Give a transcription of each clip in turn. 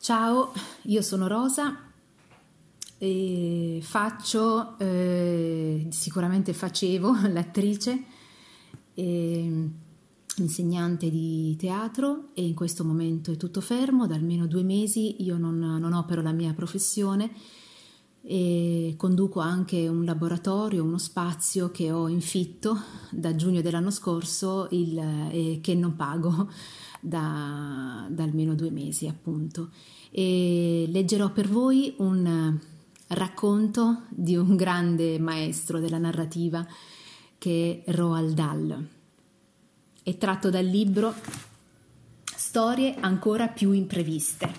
Ciao, io sono Rosa e sicuramente facevo l'attrice, e insegnante di teatro, e in questo momento è tutto fermo. Da almeno 2 mesi io non opero la mia professione e conduco anche un laboratorio, uno spazio che ho in fitto da giugno dell'anno scorso e che non pago da almeno 2 mesi, appunto. E leggerò per voi un racconto di un grande maestro della narrativa che è Roald Dahl. È tratto dal libro Storie ancora più impreviste.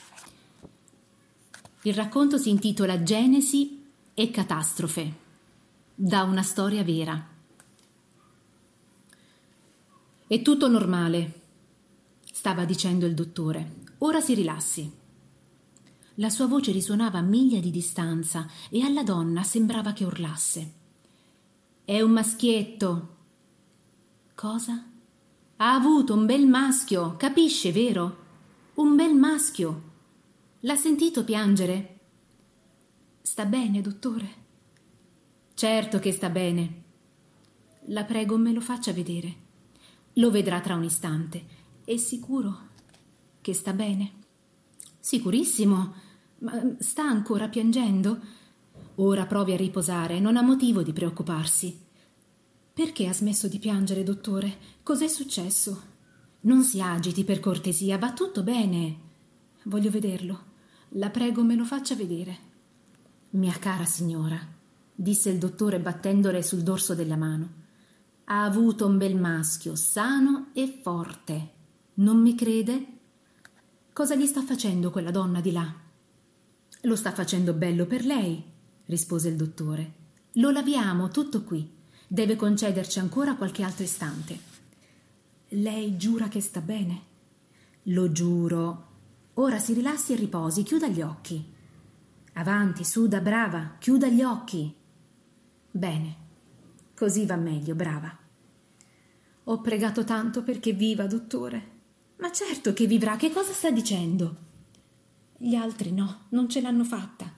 Il racconto si intitola Genesi e catastrofe, da una storia vera. È tutto normale, stava dicendo il dottore. Ora si rilassi. La sua voce risuonava a miglia di distanza e alla donna sembrava che urlasse. È un maschietto. Cosa? Ha avuto un bel maschio, capisce, vero? Un bel maschio. L'ha sentito piangere? Sta bene, dottore? Certo che sta bene. La prego, me lo faccia vedere. Lo vedrà tra un istante. È sicuro che sta bene? Sicurissimo. Ma sta ancora piangendo? Ora provi a riposare, non ha motivo di preoccuparsi. Perché ha smesso di piangere, dottore? Cos'è successo? Non si agiti, per cortesia, va tutto bene. Voglio vederlo. La prego, me lo faccia vedere. Mia cara signora, disse il dottore battendole sul dorso della mano, ha avuto un bel maschio, sano e forte. Non mi crede? Cosa gli sta facendo quella donna di là? Lo sta facendo bello per lei, rispose il dottore. Lo laviamo tutto qui. Deve concederci ancora qualche altro istante. Lei giura che sta bene? Lo giuro. Ora si rilassi e riposi, chiuda gli occhi. Avanti, su, da brava, chiuda gli occhi. Bene, così va meglio, brava. Ho pregato tanto perché viva, dottore. Ma certo che vivrà, che cosa sta dicendo? Gli altri no, non ce l'hanno fatta.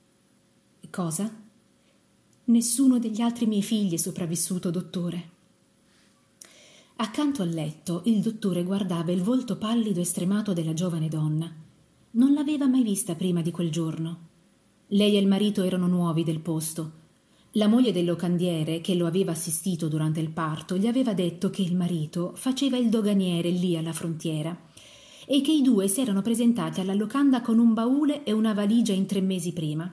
Cosa? Nessuno degli altri miei figli è sopravvissuto, dottore. Accanto al letto il dottore guardava il volto pallido e stremato della giovane donna. Non l'aveva mai vista prima di quel giorno. Lei e il marito erano nuovi del posto. La moglie del locandiere, che lo aveva assistito durante il parto, gli aveva detto che il marito faceva il doganiere lì alla frontiera e che i due si erano presentati alla locanda con un baule e una valigia in 3 mesi prima.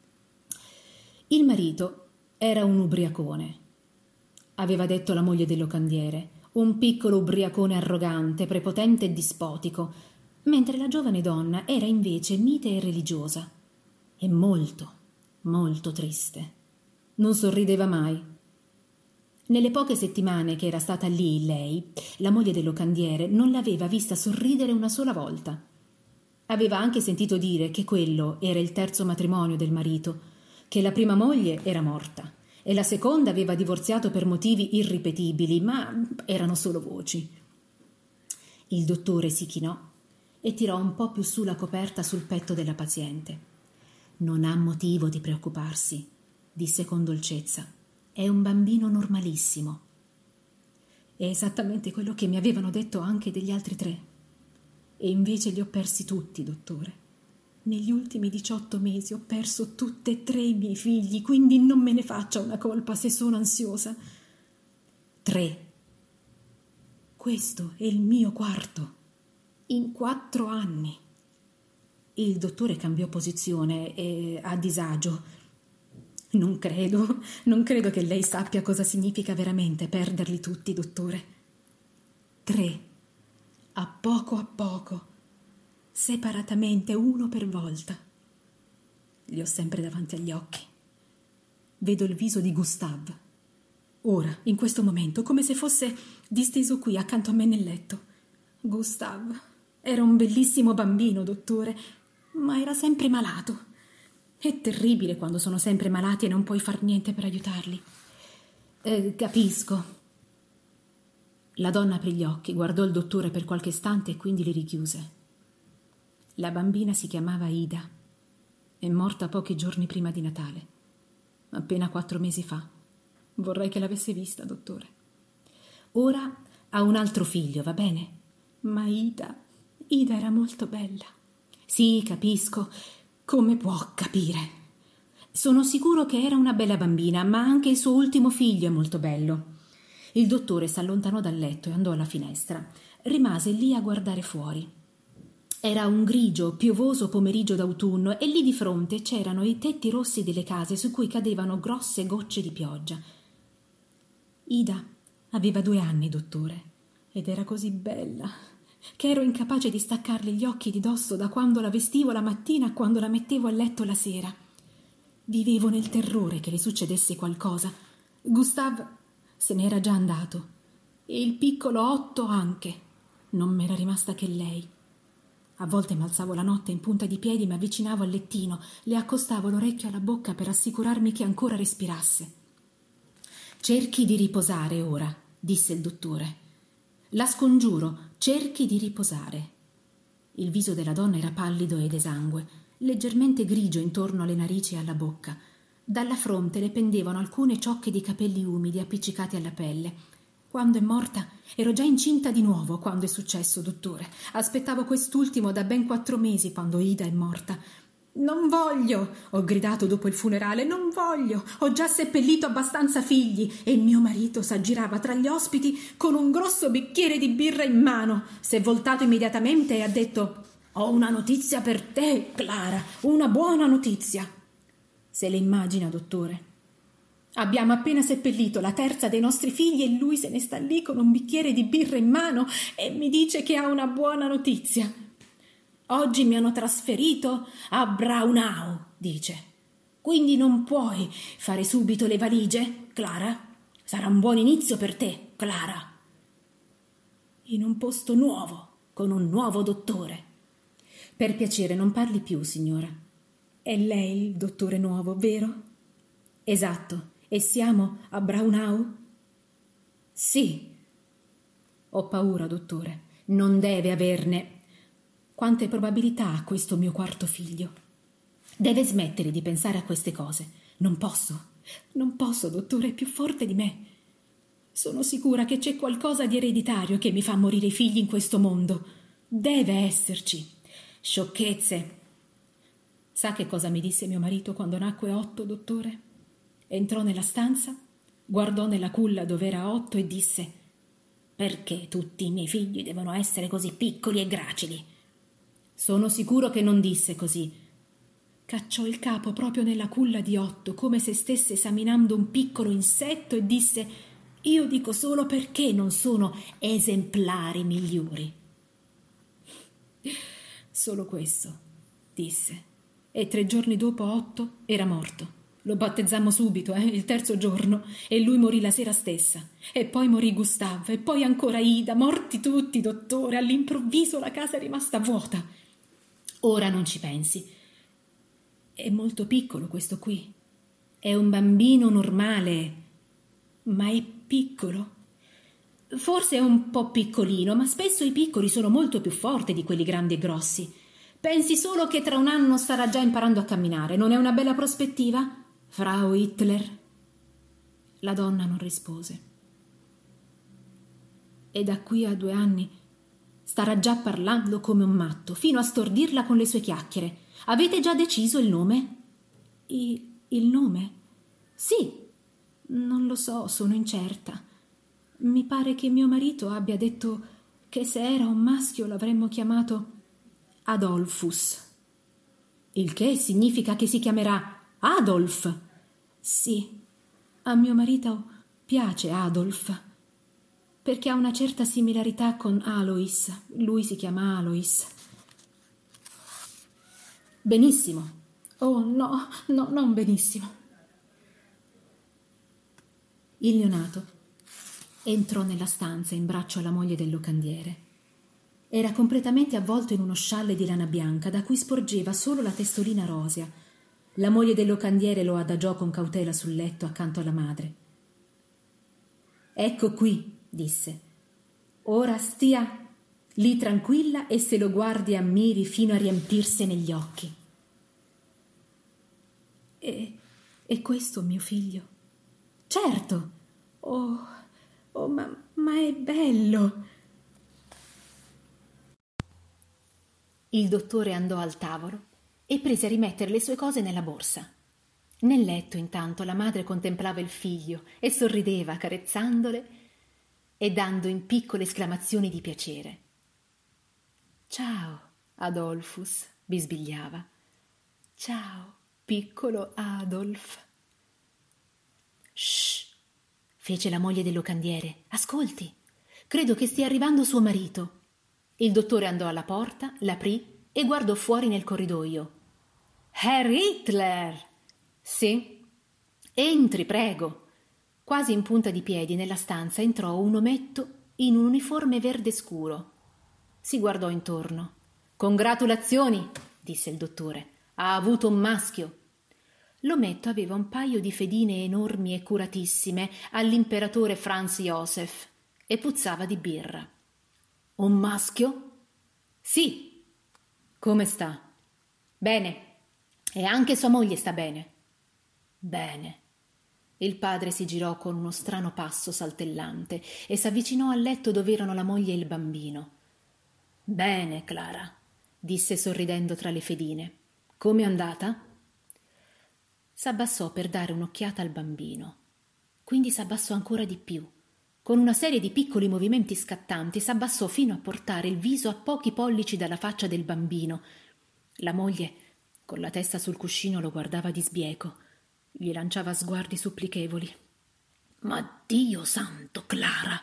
Il marito era un ubriacone, aveva detto la moglie del locandiere, un piccolo ubriacone arrogante, prepotente e dispotico, mentre la giovane donna era invece mite e religiosa e molto, molto triste. Non sorrideva mai. Nelle poche settimane che era stata lì lei, la moglie del locandiere, non l'aveva vista sorridere una sola volta. Aveva anche sentito dire che quello era il 3° matrimonio del marito, che la prima moglie era morta e la seconda aveva divorziato per motivi irripetibili, ma erano solo voci. Il dottore si chinò e tirò un po' più su la coperta sul petto della paziente. Non ha motivo di preoccuparsi, disse con dolcezza. È un bambino normalissimo. È esattamente quello che mi avevano detto anche degli altri 3. E invece li ho persi tutti, dottore. Negli ultimi 18 mesi ho perso tutte e 3 i miei figli, quindi non me ne faccia una colpa se sono ansiosa. 3. Questo è il mio 4. In 4 anni. Il dottore cambiò posizione e a disagio. Non credo che lei sappia cosa significa veramente perderli tutti, dottore. 3. A poco, separatamente, uno per volta. Li ho sempre davanti agli occhi. Vedo il viso di Gustave. Ora, in questo momento, come se fosse disteso qui accanto a me nel letto. Gustave era un bellissimo bambino, dottore, ma era sempre malato. È terribile quando sono sempre malati e non puoi far niente per aiutarli. Capisco. La donna aprì gli occhi, guardò il dottore per qualche istante e quindi li richiuse. La bambina si chiamava Ida. È morta pochi giorni prima di Natale, appena 4 mesi fa. Vorrei che l'avesse vista, dottore. Ora ha un altro figlio, va bene? Ma Ida era molto bella. Sì, capisco. Come può capire? Sono sicuro che era una bella bambina, ma anche il suo ultimo figlio è molto bello. Il dottore s'allontanò dal letto e andò alla finestra. Rimase lì a guardare fuori. Era un grigio, piovoso pomeriggio d'autunno e lì di fronte c'erano i tetti rossi delle case su cui cadevano grosse gocce di pioggia. Ida aveva 2 anni, dottore, ed era così bella che ero incapace di staccarle gli occhi di dosso da quando la vestivo la mattina a quando la mettevo a letto la sera. Vivevo nel terrore che le succedesse qualcosa. Gustave se n'era già andato e il piccolo Otto anche. Non m'era rimasta che lei. A volte m'alzavo la notte in punta di piedi, mi avvicinavo al lettino, le accostavo l'orecchio alla bocca per assicurarmi che ancora respirasse. «Cerchi di riposare ora», disse il dottore. «La scongiuro, cerchi di riposare». Il viso della donna era pallido ed esangue, leggermente grigio intorno alle narici e alla bocca. Dalla fronte le pendevano alcune ciocche di capelli umidi appiccicati alla pelle. Quando è morta ero già incinta di nuovo quando è successo, dottore. Aspettavo quest'ultimo da ben 4 mesi quando Ida è morta. «Non voglio», ho gridato dopo il funerale, «non voglio, ho già seppellito abbastanza figli». E il mio marito s'aggirava tra gli ospiti con un grosso bicchiere di birra in mano. S'è voltato immediatamente e ha detto: «Ho una notizia per te, Clara, una buona notizia». Se le immagina, dottore? Abbiamo appena seppellito la 3ª dei nostri figli e lui se ne sta lì con un bicchiere di birra in mano e mi dice che ha una buona notizia. «Oggi mi hanno trasferito a Braunau», dice. «Quindi non puoi fare subito le valigie, Clara? Sarà un buon inizio per te, Clara. In un posto nuovo, con un nuovo dottore». «Per piacere, non parli più, signora». «È lei il dottore nuovo, vero?» «Esatto. E siamo a Braunau?» «Sì». «Ho paura, dottore. Non deve averne. Quante probabilità ha questo mio 4º figlio? Deve smettere di pensare a queste cose. Non posso, dottore, è più forte di me. Sono sicura che c'è qualcosa di ereditario che mi fa morire i figli in questo mondo. Deve esserci. Sciocchezze». Sa che cosa mi disse mio marito quando nacque Otto, dottore? Entrò nella stanza, guardò nella culla dove era Otto e disse: «Perché tutti i miei figli devono essere così piccoli e gracili?» Sono sicuro che non disse così. Cacciò il capo proprio nella culla di Otto, come se stesse esaminando un piccolo insetto, e disse: «Io dico solo perché non sono esemplari migliori». Solo questo, disse. E 3 giorni dopo Otto era morto. Lo battezzammo subito, il 3° giorno, e lui morì la sera stessa. E poi morì Gustave, e poi ancora Ida, morti tutti, dottore. All'improvviso la casa è rimasta vuota. Ora non ci pensi. È molto piccolo questo qui. È un bambino normale, ma è piccolo. Forse è un po' piccolino, ma spesso i piccoli sono molto più forti di quelli grandi e grossi. Pensi solo che tra un anno starà già imparando a camminare. Non è una bella prospettiva, Frau Hitler?» La donna non rispose. «E da qui a 2 anni starà già parlando come un matto, fino a stordirla con le sue chiacchiere. Avete già deciso il nome?» Il nome? Sì, non lo so, sono incerta. Mi pare che mio marito abbia detto che se era un maschio l'avremmo chiamato Adolphus. Il che significa che si chiamerà Adolf. Sì, a mio marito piace Adolf, perché ha una certa similarità con Alois. Lui si chiama Alois. Benissimo. Oh, no, non benissimo. Il neonato entrò nella stanza in braccio alla moglie del locandiere. Era completamente avvolto in uno scialle di lana bianca da cui sporgeva solo la testolina rosea. La moglie del locandiere lo adagiò con cautela sul letto accanto alla madre. «Ecco qui», disse. «Ora stia lì tranquilla e se lo guardi e ammiri fino a riempirsene gli occhi. E questo mio figlio? Certo! Ma è bello! Il dottore andò al tavolo e prese a rimettere le sue cose nella borsa. Nel letto, intanto, la madre contemplava il figlio e sorrideva, carezzandole e dando in piccole esclamazioni di piacere. «Ciao, Adolphus», bisbigliava. «Ciao, piccolo Adolf». «Shh», fece la moglie del locandiere. «Ascolti, credo che stia arrivando suo marito». Il dottore andò alla porta, l'aprì e guardò fuori nel corridoio. «Herr Hitler!» «Sì?» «Entri, prego». Quasi in punta di piedi nella stanza entrò un ometto in un uniforme verde scuro. Si guardò intorno. «Congratulazioni», disse il dottore. «Ha avuto un maschio». L'ometto aveva un paio di fedine enormi e curatissime all'imperatore Franz Joseph e puzzava di birra. «Un maschio?» «Sì». «Come sta?» «Bene. E anche sua moglie sta bene». «Bene». Il padre si girò con uno strano passo saltellante e s'avvicinò al letto dove erano la moglie e il bambino. «Bene, Clara», disse sorridendo tra le fedine. «Come è andata?» S'abbassò per dare un'occhiata al bambino. Quindi s'abbassò ancora di più. Con una serie di piccoli movimenti scattanti s'abbassò fino a portare il viso a pochi pollici dalla faccia del bambino. La moglie, con la testa sul cuscino, lo guardava di sbieco. Gli lanciava sguardi supplichevoli. «Ma Dio santo, Clara!»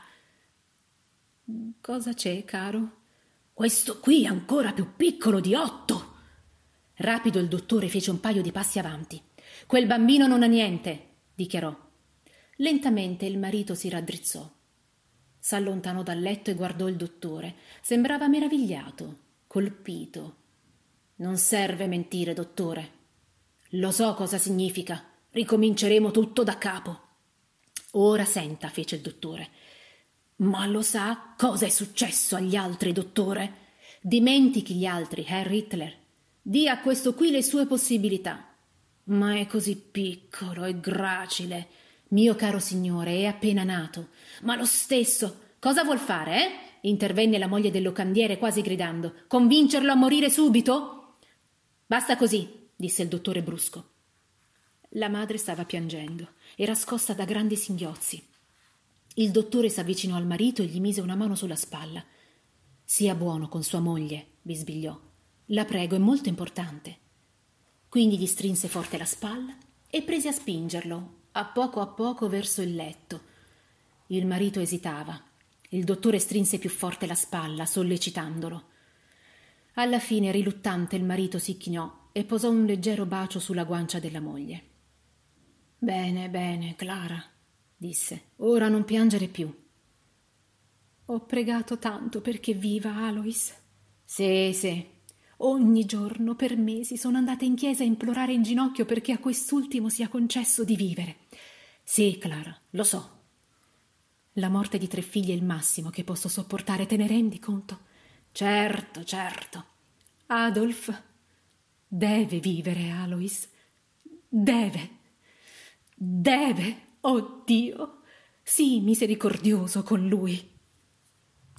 «Cosa c'è, caro?» «Questo qui è ancora più piccolo di 8!» Rapido il dottore fece un paio di passi avanti. «Quel bambino non ha niente», dichiarò. Lentamente il marito si raddrizzò. S'allontanò dal letto e guardò il dottore. Sembrava meravigliato, colpito. «Non serve mentire, dottore. Lo so cosa significa. Ricominceremo tutto da capo». «Ora senta», fece il dottore. «Ma lo sa cosa è successo agli altri, dottore?» «Dimentichi gli altri, Herr Hitler. Dia a questo qui le sue possibilità». «Ma è così piccolo e gracile». «Mio caro signore, è appena nato». «Ma lo stesso, cosa vuol fare, eh?» Intervenne la moglie del locandiere quasi gridando. «Convincerlo a morire subito?» «Basta così», disse il dottore brusco. La madre stava piangendo, era scossa da grandi singhiozzi. Il dottore s'avvicinò al marito e gli mise una mano sulla spalla. «Sia buono con sua moglie», bisbigliò. «La prego, è molto importante». Quindi gli strinse forte la spalla e prese a spingerlo a poco verso il letto. Il marito esitava. Il dottore strinse più forte la spalla, sollecitandolo. Alla fine, riluttante, il marito si chinò e posò un leggero bacio sulla guancia della moglie. «Bene, bene, Clara», disse. «Ora non piangere più». «Ho pregato tanto perché viva, Alois». Sì. Ogni giorno per mesi sono andata in chiesa a implorare in ginocchio perché a quest'ultimo sia concesso di vivere». «Sì, Clara, lo so». «La morte di 3 figli è il massimo che posso sopportare, te ne rendi conto?» Certo. «Adolf deve vivere, Alois. Deve. Oh Dio, sii misericordioso con lui».